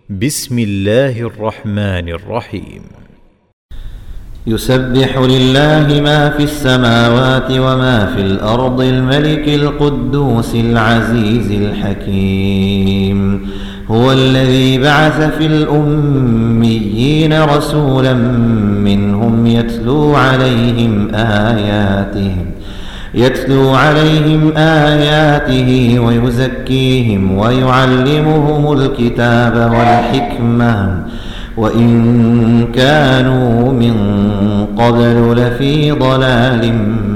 بسم الله الرحمن الرحيم. يسبح لله ما في السماوات وما في الأرض الملك القدوس العزيز الحكيم. هو الذي بعث في الأميين رسولا منهم يتلو عليهم آياته ويزكيهم ويعلمهم الكتاب والحكمة وإن كانوا من قبل لفي ضلال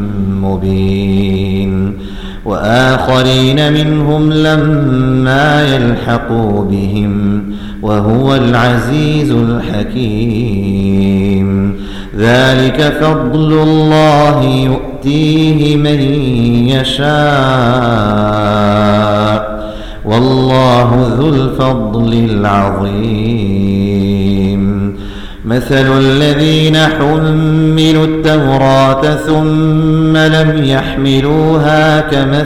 مبين. وآخرين منهم لما يلحقوا بهم وهو العزيز الحكيم. ذلك فضل الله يؤتيه من يشاء والله ذو الفضل العظيم. مثل الذين حملوا التوراة ثم لم يحملوها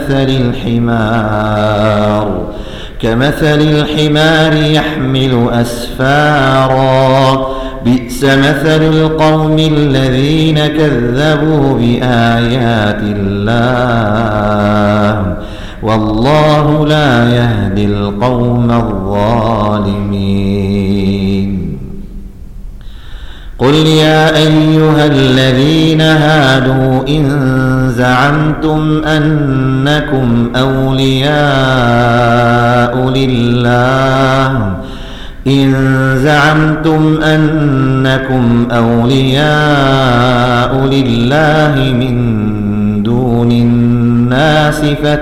كمثل الحمار يحمل أسفارا. بئس مثل القوم الذين كذبوا بآيات الله والله لا يهدي القوم الظالمين. قل يا أيها الذين هادوا إن زعمتم أنكم أولياء لله من دون الناس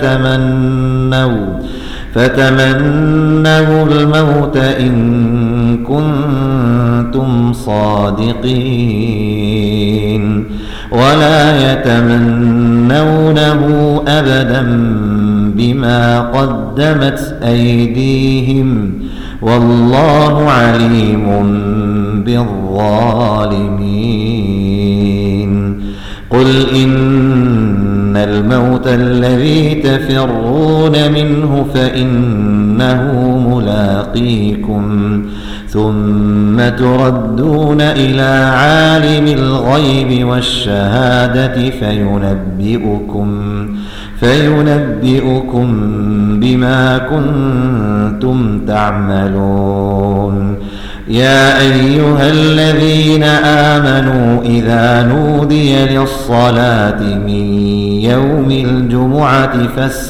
فتمنوا الموت إن كنتم صادقين ولا يتمنونه أبدا بما قدمت أيديهم والله عليم بالظالمين. قل إن الموت الذي تفرون منه فإنه ملاقيكم ثم تردون إلى عالم الغيب والشهادة فينبئكم بما كنتم تعملون. يا أيها الذين آمنوا إذا نودي للصلاة من يوم الجمعة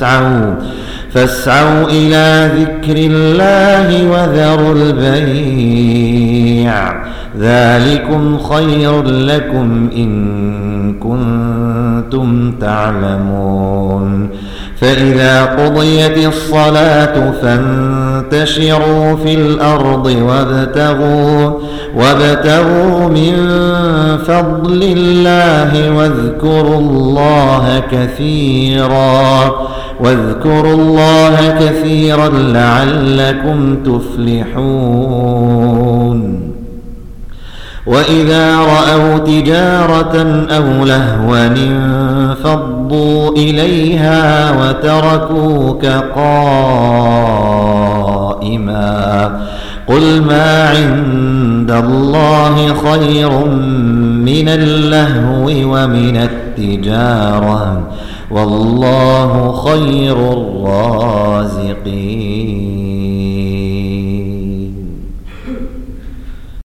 فاسعوا إلى ذكر الله وذروا البيع ذلكم خير لكم إن كنتم تعلمون. فإذا قضيت الصلاة فانتشروا في الأرض وابتغوا من فضل الله واذكروا الله كثيرا لعلكم تفلحون. وإذا رأوا تجارة أو لهوا انفضوا إليها وتركوك قائما. قل ما عند الله خير من اللهو ومن التجارة والله خير الرازقين.